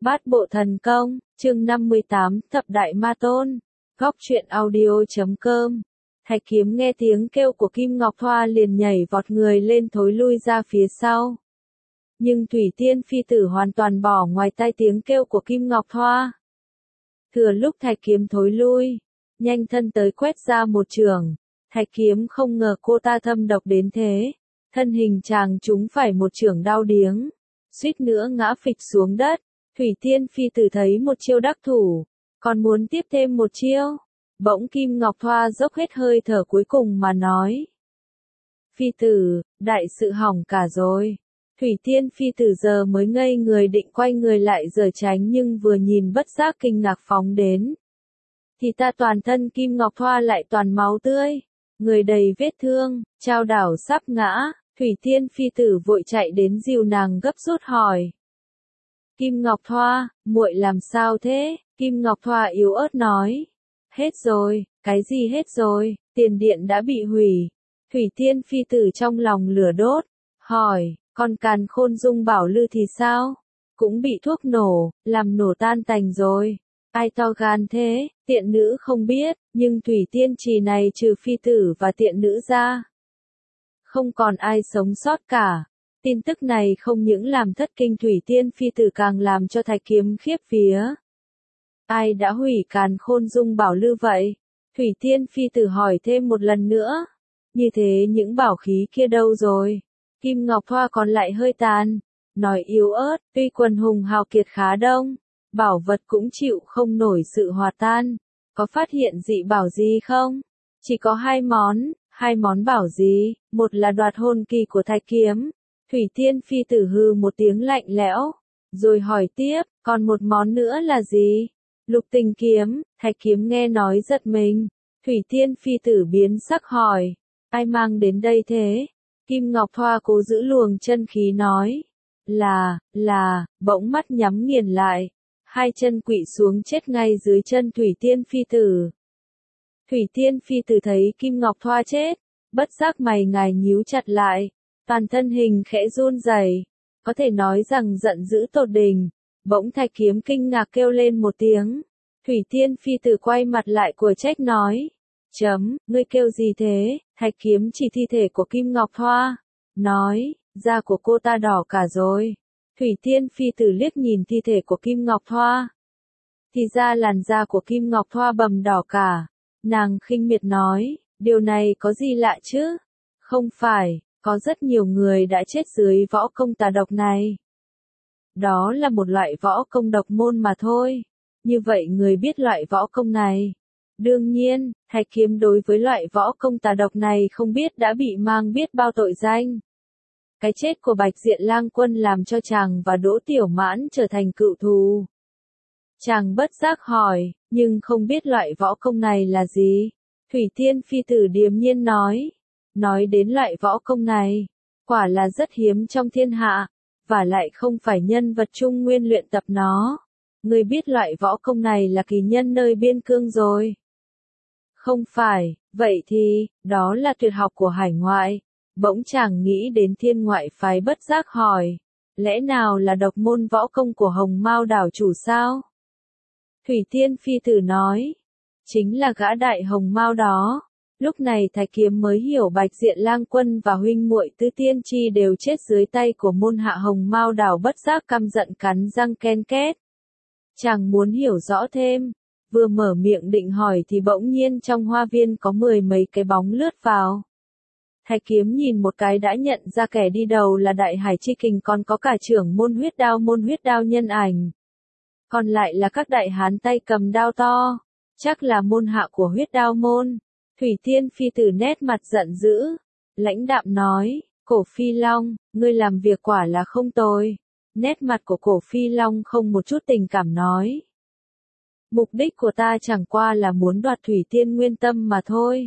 Bát bộ thần công, chương 58, thập đại ma tôn. Góc truyện audio.com. Thạch Kiếm nghe tiếng kêu của Kim Ngọc Thoa liền nhảy vọt người lên thối lui ra phía sau. Nhưng Thủy Tiên Phi Tử hoàn toàn bỏ ngoài tai tiếng kêu của Kim Ngọc Thoa. Thừa lúc Thạch Kiếm thối lui, nhanh thân tới quét ra một chưởng. Thạch Kiếm không ngờ cô ta thâm độc đến thế, thân hình chàng trúng phải một chưởng đau điếng, suýt nữa ngã phịch xuống đất. Thủy Tiên Phi Tử thấy một chiêu đắc thủ, còn muốn tiếp thêm một chiêu. Bỗng Kim Ngọc Thoa dốc hết hơi thở cuối cùng mà nói: Phi Tử, đại sự hỏng cả rồi. Thủy Tiên Phi Tử giờ mới ngây người định quay người lại giở tránh, nhưng vừa nhìn bất giác kinh ngạc phóng đến. Thì ta toàn thân Kim Ngọc Thoa lại toàn máu tươi, người đầy vết thương, chao đảo sắp ngã. Thủy Tiên Phi Tử vội chạy đến dìu nàng gấp rút hỏi: Kim Ngọc Thoa, muội làm sao thế? Kim Ngọc Thoa yếu ớt nói: Hết rồi. Cái gì hết rồi? Tiền điện đã bị hủy. Thủy Tiên Phi Tử trong lòng lửa đốt, hỏi: Còn Càn Khôn Dung Bảo Lư thì sao? Cũng bị thuốc nổ, làm nổ tan tành rồi. Ai to gan thế? Tiện nữ không biết, nhưng Thủy Tiên Trì này trừ Phi Tử và tiện nữ ra, không còn ai sống sót cả. Tin tức này không những làm thất kinh Thủy Tiên Phi Tử, càng làm cho Thạch Kiếm khiếp vía. Ai đã hủy Càn Khôn Dung Bảo Lư vậy? Thủy Tiên Phi Tử hỏi thêm một lần nữa. Như thế những bảo khí kia đâu rồi? Kim Ngọc Thoa còn lại hơi tàn, nói yếu ớt: Tuy quần hùng hào kiệt khá đông, bảo vật cũng chịu không nổi sự hòa tan. Có phát hiện dị bảo gì không? Chỉ có hai món bảo gì? Một là đoạt hồn kỳ của Thạch Kiếm. Thủy Tiên Phi Tử hừ một tiếng lạnh lẽo, rồi hỏi tiếp: Còn một món nữa là gì? Lục Tình Kiếm. Thạch Kiếm nghe nói giật mình. Thủy Tiên Phi Tử biến sắc hỏi: Ai mang đến đây thế? Kim Ngọc Thoa cố giữ luồng chân khí nói: Bỗng mắt nhắm nghiền lại, hai chân quỵ xuống chết ngay dưới chân Thủy Tiên Phi Tử. Thủy Tiên Phi Tử thấy Kim Ngọc Thoa chết, bất giác mày ngài nhíu chặt lại, toàn thân hình khẽ run rẩy, có thể nói rằng giận dữ tột đỉnh. Bỗng Thạch Kiếm kinh ngạc kêu lên một tiếng. Thủy Tiên Phi Tử quay mặt lại của trách nói: Ngươi kêu gì thế? Thạch Kiếm chỉ thi thể của Kim Ngọc Thoa, nói: Da của cô ta đỏ cả rồi. Thủy Tiên Phi Tử liếc nhìn thi thể của Kim Ngọc Thoa, thì ra làn da của Kim Ngọc Thoa bầm đỏ cả. Nàng khinh miệt nói: Điều này có gì lạ chứ? Không phải, có rất nhiều người đã chết dưới võ công tà độc này. Đó là một loại võ công độc môn mà thôi. Như vậy người biết loại võ công này? Đương nhiên, Thạch Kiếm đối với loại võ công tà độc này không biết đã bị mang biết bao tội danh. Cái chết của Bạch Diện Lang Quân làm cho chàng và Đỗ Tiểu Mãn trở thành cựu thù. Chàng bất giác hỏi: Nhưng không biết loại võ công này là gì? Thủy Tiên Phi Tử điềm nhiên nói đến loại võ công này, quả là rất hiếm trong thiên hạ, và lại không phải nhân vật Trung Nguyên luyện tập nó. Ngươi biết loại võ công này là kỳ nhân nơi biên cương rồi. Không phải, vậy thì, đó là tuyệt học của hải ngoại. Bỗng chàng nghĩ đến thiên ngoại phái bất giác hỏi: Lẽ nào là độc môn võ công của Hồng Mao đảo chủ sao? Thủy Tiên Phi Tử nói: Chính là gã đại Hồng Mao đó. Lúc này Thạch Kiếm mới hiểu Bạch Diện Lang Quân và huynh muội Tứ Tiên Chi đều chết dưới tay của môn hạ Hồng Mao đảo, bất giác căm giận cắn răng ken két. Chàng muốn hiểu rõ thêm, vừa mở miệng định hỏi thì bỗng nhiên trong hoa viên có mười mấy cái bóng lướt vào. Thạch Kiếm nhìn một cái đã nhận ra kẻ đi đầu là Đại Hải Chi Kình, còn có cả trưởng môn huyết đao nhân ảnh. Còn lại là các đại hán tay cầm đao to, chắc là môn hạ của huyết đao môn. Thủy Tiên Phi Tử nét mặt giận dữ, lãnh đạm nói: Cổ Phi Long, ngươi làm việc quả là không tồi. Nét mặt của Cổ Phi Long không một chút tình cảm nói: Mục đích của ta chẳng qua là muốn đoạt Thủy Tiên Nguyên Tâm mà thôi.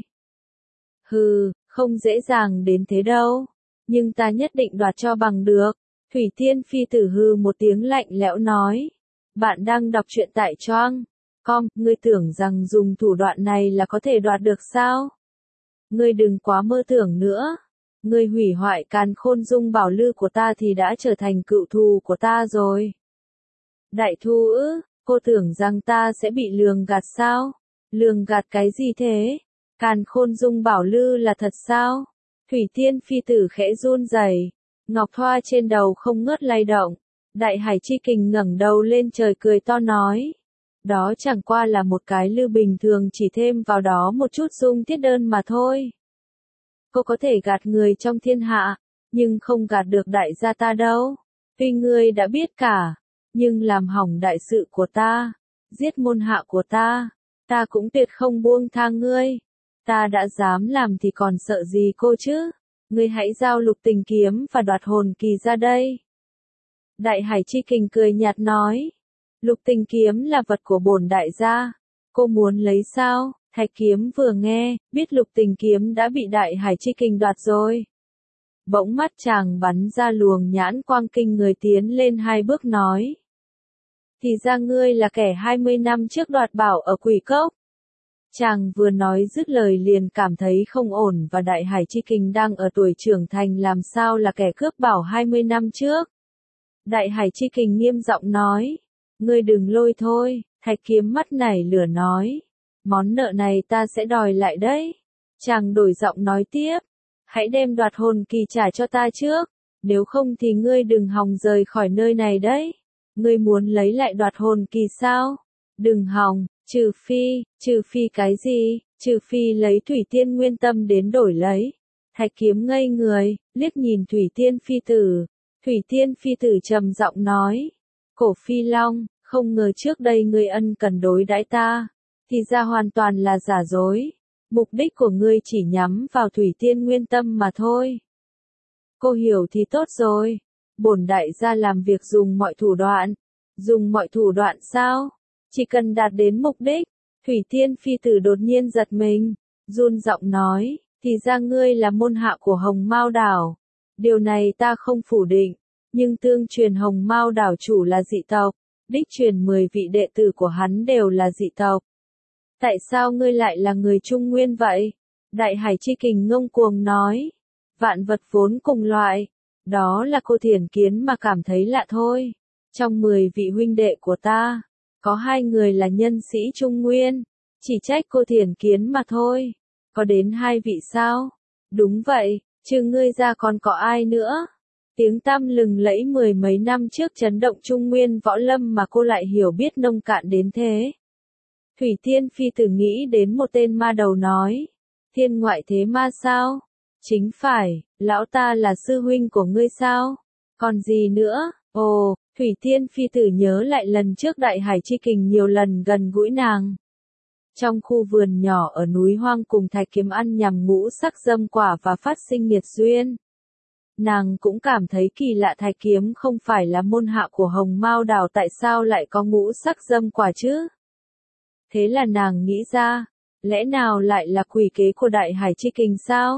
Hừ, không dễ dàng đến thế đâu, nhưng ta nhất định đoạt cho bằng được. Thủy Tiên Phi Tử hừ một tiếng lạnh lẽo nói: Bạn đang đọc truyện tại Choang.com, ngươi tưởng rằng dùng thủ đoạn này là có thể đoạt được sao? Ngươi đừng quá mơ tưởng nữa. Ngươi hủy hoại Càn Khôn Dung Bảo Lư của ta thì đã trở thành cựu thù của ta rồi. Đại Thu ư, cô tưởng rằng ta sẽ bị lường gạt sao? Lường gạt cái gì thế? Càn Khôn Dung bảo lư là thật sao? Thủy Tiên phi tử khẽ run rẩy, ngọc thoa trên đầu không ngớt lay động. Đại Hải Chi Kình ngẩng đầu lên trời cười to nói. Đó chẳng qua là một cái lư bình thường, chỉ thêm vào đó một chút dung thiết đơn mà thôi. Cô có thể gạt người trong thiên hạ, nhưng không gạt được đại gia ta đâu. Tuy ngươi đã biết cả, nhưng làm hỏng đại sự của ta, giết môn hạ của ta cũng tuyệt không buông tha ngươi. Ta đã dám làm thì còn sợ gì cô chứ? Ngươi hãy giao Lục Tình kiếm và Đoạt hồn kỳ ra đây. Đại Hải Chi Kình cười nhạt nói. Lục Tình kiếm là vật của bổn đại gia. Cô muốn lấy sao? Thạch Kiếm vừa nghe, biết Lục Tình kiếm đã bị Đại Hải Chi Kình đoạt rồi. Bỗng mắt chàng bắn ra luồng nhãn quang kinh người, tiến lên 2 bước nói. Thì ra ngươi là kẻ 20 năm trước đoạt bảo ở Quỷ Cốc. Chàng vừa nói dứt lời liền cảm thấy không ổn, và Đại Hải Chi Kình đang ở tuổi trưởng thành làm sao là kẻ cướp bảo 20 năm trước. Đại Hải Chi Kình nghiêm giọng nói. Ngươi đừng lôi thôi. Thạch Kiếm mắt nảy lửa nói. Món nợ này ta sẽ đòi lại đấy. Chàng đổi giọng nói tiếp. Hãy đem Đoạt hồn kỳ trả cho ta trước. Nếu không thì ngươi đừng hòng rời khỏi nơi này đấy. Ngươi muốn lấy lại Đoạt hồn kỳ sao? Đừng hòng, trừ phi cái gì? Trừ phi lấy Thủy Tiên Nguyên Tâm đến đổi lấy. Thạch Kiếm ngây người, liếc nhìn Thủy Tiên phi tử. Thủy Tiên phi tử trầm giọng nói. Cổ Phi Long, không ngờ trước đây ngươi ân cần đối đãi ta, thì ra hoàn toàn là giả dối. Mục đích của ngươi chỉ nhắm vào Thủy Tiên Nguyên Tâm mà thôi. Cô hiểu thì tốt rồi. Bổn đại gia làm việc dùng mọi thủ đoạn. Dùng mọi thủ đoạn sao? Chỉ cần đạt đến mục đích. Thủy Tiên phi tử đột nhiên giật mình, run giọng nói, thì ra ngươi là môn hạ của Hồng Mao Đảo. Điều này ta không phủ định, nhưng tương truyền Hồng Mao Đảo chủ là dị tộc, đích truyền 10 vị đệ tử của hắn đều là dị tộc. Tại sao ngươi lại là người Trung Nguyên vậy? Đại Hải Chi Kình ngông cuồng nói. Vạn vật vốn cùng loại. Đó là cô Thiển Kiến mà cảm thấy lạ thôi. Trong 10 vị huynh đệ của ta, có 2 người là nhân sĩ Trung Nguyên. Chỉ trách cô Thiển Kiến mà thôi. Có đến 2 vị sao? Đúng vậy, trừ ngươi ra còn có ai nữa? Tiếng tăm lừng lẫy 10 mấy năm trước chấn động Trung Nguyên võ lâm mà cô lại hiểu biết nông cạn đến thế. Thủy Tiên phi tử nghĩ đến một tên ma đầu nói. Thiên ngoại thế ma sao? Chính phải, lão ta là sư huynh của ngươi sao? Còn gì nữa? Ồ, Thủy Tiên phi tử nhớ lại lần trước Đại Hải Chi Kình nhiều lần gần gũi nàng. Trong khu vườn nhỏ ở núi hoang cùng Thạch Kiếm ăn nhằm ngũ sắc dâm quả và phát sinh nghiệt duyên. Nàng cũng cảm thấy kỳ lạ, Thạch Kiếm không phải là môn hạ của Hồng Mao Đảo, tại sao lại có ngũ sắc dâm quả chứ? Thế là nàng nghĩ ra, lẽ nào lại là quỷ kế của Đại Hải Chi Kình sao?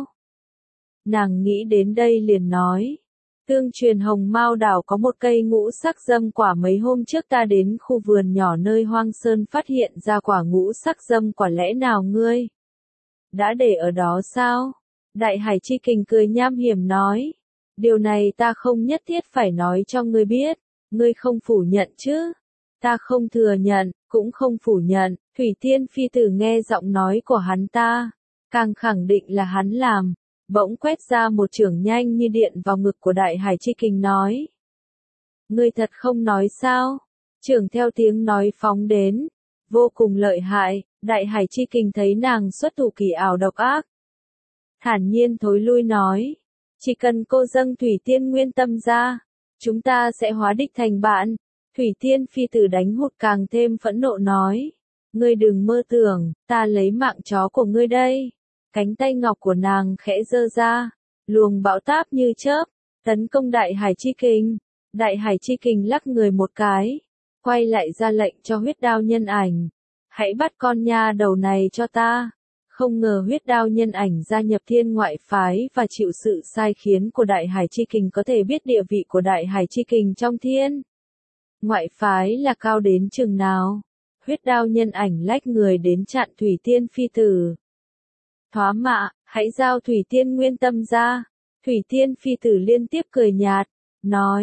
Nàng nghĩ đến đây liền nói. Tương truyền Hồng Mao Đảo có một cây ngũ sắc dâm quả, mấy hôm trước ta đến khu vườn nhỏ nơi hoang sơn phát hiện ra quả ngũ sắc dâm quả, lẽ nào ngươi đã để ở đó sao? Đại Hải Chi Kình cười nham hiểm nói. Điều này ta không nhất thiết phải nói cho ngươi biết, ngươi không phủ nhận chứ? Ta không thừa nhận, cũng không phủ nhận. Thủy Tiên phi tử nghe giọng nói của hắn ta, càng khẳng định là hắn làm. Bỗng quét ra một chưởng nhanh như điện vào ngực của Đại Hải Chi Kình nói. Ngươi thật không nói sao? Chưởng theo tiếng nói phóng đến. Vô cùng lợi hại. Đại Hải Chi Kình thấy nàng xuất thủ kỳ ảo độc ác, thản nhiên thối lui nói. Chỉ cần cô dâng Thủy Tiên Nguyên Tâm ra, chúng ta sẽ hóa địch thành bạn. Thủy Tiên phi tử đánh hụt càng thêm phẫn nộ nói. Ngươi đừng mơ tưởng, ta lấy mạng chó của ngươi đây. Cánh tay ngọc của nàng khẽ giơ ra, luồng bão táp như chớp, tấn công Đại Hải Chi Kình. Đại Hải Chi Kình lắc người một cái, quay lại ra lệnh cho Huyết Đao Nhân Ảnh. Hãy bắt con nha đầu này cho ta. Không ngờ Huyết Đao Nhân Ảnh gia nhập Thiên Ngoại phái và chịu sự sai khiến của Đại Hải Chi Kình, có thể biết địa vị của Đại Hải Chi Kình trong Thiên Ngoại phái là cao đến chừng nào. Huyết Đao Nhân Ảnh lách người đến chặn Thủy Tiên phi tử. Thoá mạ, hãy giao Thủy Tiên Nguyên Tâm ra. Thủy Tiên phi tử liên tiếp cười nhạt, nói,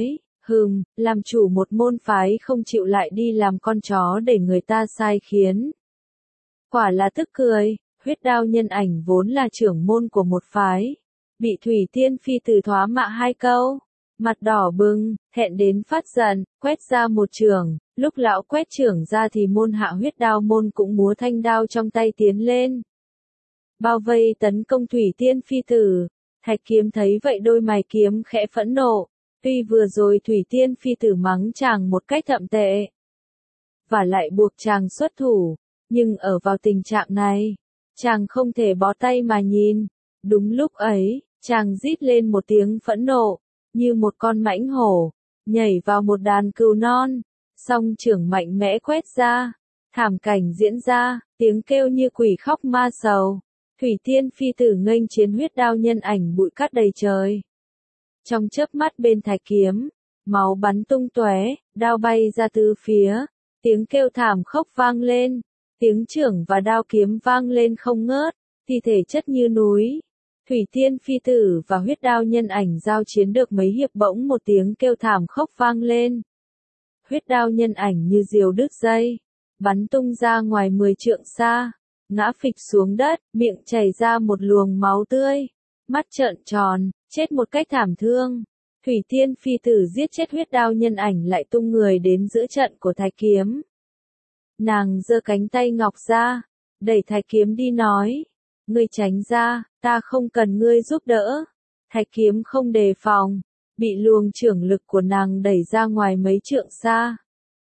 Làm chủ một môn phái không chịu lại đi làm con chó để người ta sai khiến. Quả là tức cười, Huyết Đao Nhân Ảnh vốn là trưởng môn của một phái. Bị Thủy Tiên Phi Tử thoá mạ 2 câu. Mặt đỏ bừng, thẹn đến phát giận, quét ra một chưởng. Lúc lão quét chưởng ra thì môn hạ Huyết Đao môn cũng múa thanh đao trong tay tiến lên. Bao vây tấn công Thủy Tiên Phi Tử. Thạch Kiếm thấy vậy đôi mày kiếm khẽ phẫn nộ. Tuy vừa rồi Thủy Tiên Phi Tử mắng chàng một cách thậm tệ. Và lại buộc chàng xuất thủ. Nhưng ở vào tình trạng này, chàng không thể bó tay mà nhìn. Đúng lúc ấy, chàng rít lên một tiếng phẫn nộ, như một con mãnh hổ, nhảy vào một đàn cừu non, song chưởng mạnh mẽ quét ra, thảm cảnh diễn ra, tiếng kêu như quỷ khóc ma sầu. Thủy Tiên Phi Tử nghênh chiến Huyết Đao Nhân Ảnh bụi cát đầy trời. Trong chớp mắt bên Thạch Kiếm, máu bắn tung tóe, đao bay ra tứ phía, tiếng kêu thảm khốc vang lên, tiếng chưởng và đao kiếm vang lên không ngớt, thi thể chất như núi. Thủy Tiên Phi Tử và Huyết Đao Nhân Ảnh giao chiến được mấy hiệp bỗng một tiếng kêu thảm khốc vang lên. Huyết Đao Nhân Ảnh như diều đứt dây, bắn tung ra ngoài 10 trượng xa, ngã phịch xuống đất, miệng chảy ra một luồng máu tươi, mắt trợn tròn, chết một cách thảm thương. Thủy Tiên Phi Tử giết chết Huyết Đao Nhân Ảnh lại tung người đến giữa trận của Thạch Kiếm. Nàng giơ cánh tay ngọc ra, đẩy Thạch Kiếm đi nói, ngươi tránh ra, ta không cần ngươi giúp đỡ. Thạch Kiếm không đề phòng, bị luồng chưởng lực của nàng đẩy ra ngoài mấy trượng xa.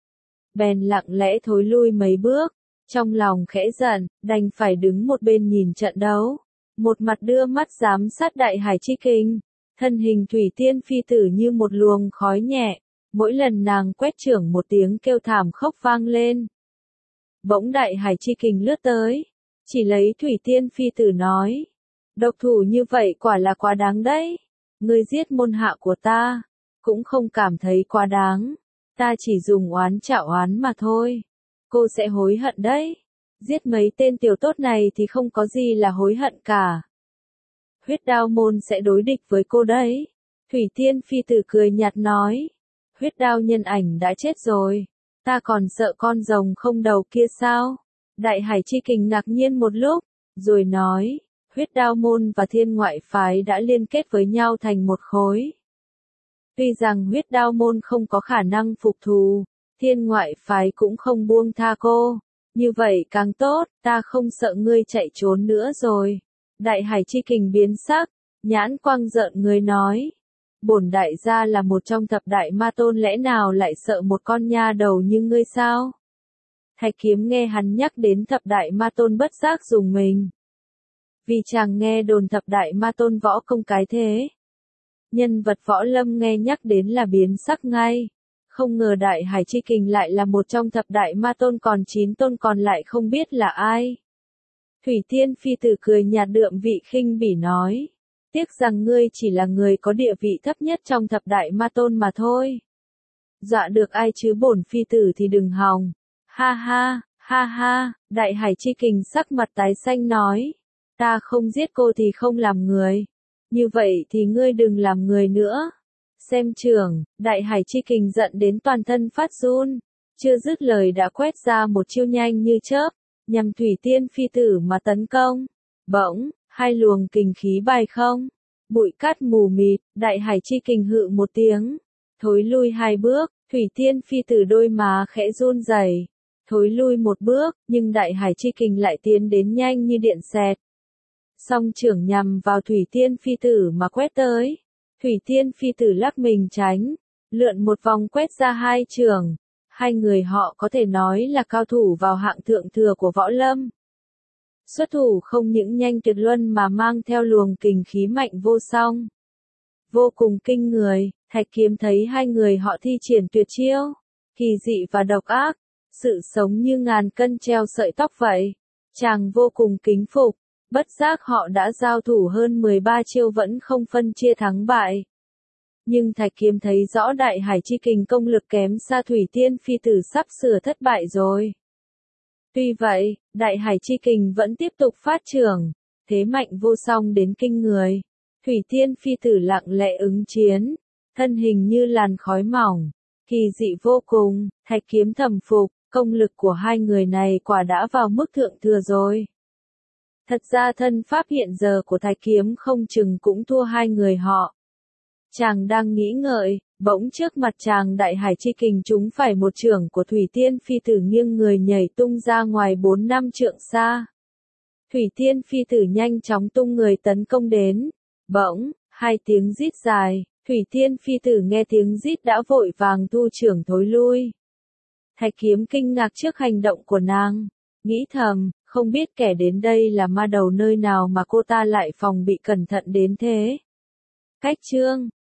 Bèn lặng lẽ thối lui mấy bước, trong lòng khẽ giận, đành phải đứng một bên nhìn trận đấu. Một mặt đưa mắt giám sát Đại Hải Chi Kình, thân hình Thủy Tiên Phi Tử như một luồng khói nhẹ, mỗi lần nàng quét chưởng một tiếng kêu thảm khốc vang lên. Bỗng Đại Hải Chi Kình lướt tới, chỉ lấy Thủy Tiên Phi Tử nói, độc thủ như vậy quả là quá đáng đấy, ngươi giết môn hạ của ta, cũng không cảm thấy quá đáng, ta chỉ dùng oán trả oán mà thôi, cô sẽ hối hận đấy, giết mấy tên tiểu tốt này thì không có gì là hối hận cả. Huyết Đao môn sẽ đối địch với cô đấy. Thủy Tiên Phi Tử cười nhạt nói, Huyết Đao Nhân Ảnh đã chết rồi, ta còn sợ con rồng không đầu kia sao? Đại Hải Chi Kình ngạc nhiên một lúc, rồi nói, Huyết Đao môn và Thiên Ngoại phái đã liên kết với nhau thành một khối. Tuy rằng Huyết Đao môn không có khả năng phục thù, Thiên Ngoại phái cũng không buông tha cô. Như vậy càng tốt, ta không sợ ngươi chạy trốn nữa rồi. Đại Hải Chi Kình biến sắc, nhãn quang giận người nói. Bổn đại gia là một trong thập đại ma tôn lẽ nào lại sợ một con nha đầu như ngươi sao? Thạch Kiếm nghe hắn nhắc đến thập đại ma tôn bất giác dùng mình. Vì chàng nghe đồn thập đại ma tôn võ công cái thế. Nhân vật võ lâm nghe nhắc đến là biến sắc ngay. Không ngờ Đại Hải Chi Kình lại là một trong thập đại ma tôn, còn 9 tôn còn lại không biết là ai. Thủy Tiên Phi Tử cười nhạt đượm vị khinh bỉ nói, tiếc rằng ngươi chỉ là người có địa vị thấp nhất trong thập đại ma tôn mà thôi. Dọa được ai chứ bổn phi tử thì đừng hòng. Ha ha, ha ha, Đại Hải Chi Kình sắc mặt tái xanh nói, ta không giết cô thì không làm người. Như vậy thì ngươi đừng làm người nữa. Xem chưởng, Đại Hải Chi Kình giận đến toàn thân phát run, chưa dứt lời đã quét ra một chiêu nhanh như chớp, nhằm Thủy Tiên Phi Tử mà tấn công. Bỗng, hai luồng kình khí bay không, bụi cát mù mịt, Đại Hải Chi Kình hự một tiếng, thối lui 2 bước, Thủy Tiên Phi Tử đôi má khẽ run rẩy, thối lui 1 bước, nhưng Đại Hải Chi Kình lại tiến đến nhanh như điện xẹt. Song chưởng nhằm vào Thủy Tiên Phi Tử mà quét tới. Thủy Tiên Phi Tử lắc mình tránh, lượn một vòng quét ra 2 chưởng. Hai người họ có thể nói là cao thủ vào hạng thượng thừa của võ lâm. Xuất thủ không những nhanh tuyệt luân mà mang theo luồng kình khí mạnh vô song. Vô cùng kinh người, Thạch Kiếm thấy hai người họ thi triển tuyệt chiêu, kỳ dị và độc ác, sự sống như ngàn cân treo sợi tóc vậy. Chàng vô cùng kính phục, bất giác họ đã giao thủ hơn 13 chiêu vẫn không phân chia thắng bại. Nhưng Thạch Kiếm thấy rõ Đại Hải Chi Kình công lực kém xa Thủy Tiên Phi Tử sắp sửa thất bại rồi. Tuy vậy, Đại Hải Chi Kình vẫn tiếp tục phát chưởng, thế mạnh vô song đến kinh người. Thủy Tiên Phi Tử lặng lẽ ứng chiến, thân hình như làn khói mỏng, kỳ dị vô cùng, Thạch Kiếm thầm phục, công lực của hai người này quả đã vào mức thượng thừa rồi. Thật ra thân pháp hiện giờ của Thạch Kiếm không chừng cũng thua hai người họ. Chàng đang nghĩ ngợi, bỗng trước mặt chàng đại hải chi kình trúng phải một chưởng của Thủy Tiên Phi Tử nghiêng người nhảy tung ra ngoài 4-5 trượng xa. Thủy Tiên Phi Tử nhanh chóng tung người tấn công đến. Bỗng, hai tiếng rít dài, Thủy Tiên Phi Tử nghe tiếng rít đã vội vàng thu chưởng thối lui. Thạch Kiếm kinh ngạc trước hành động của nàng, nghĩ thầm, không biết kẻ đến đây là ma đầu nơi nào mà cô ta lại phòng bị cẩn thận đến thế. Cách chương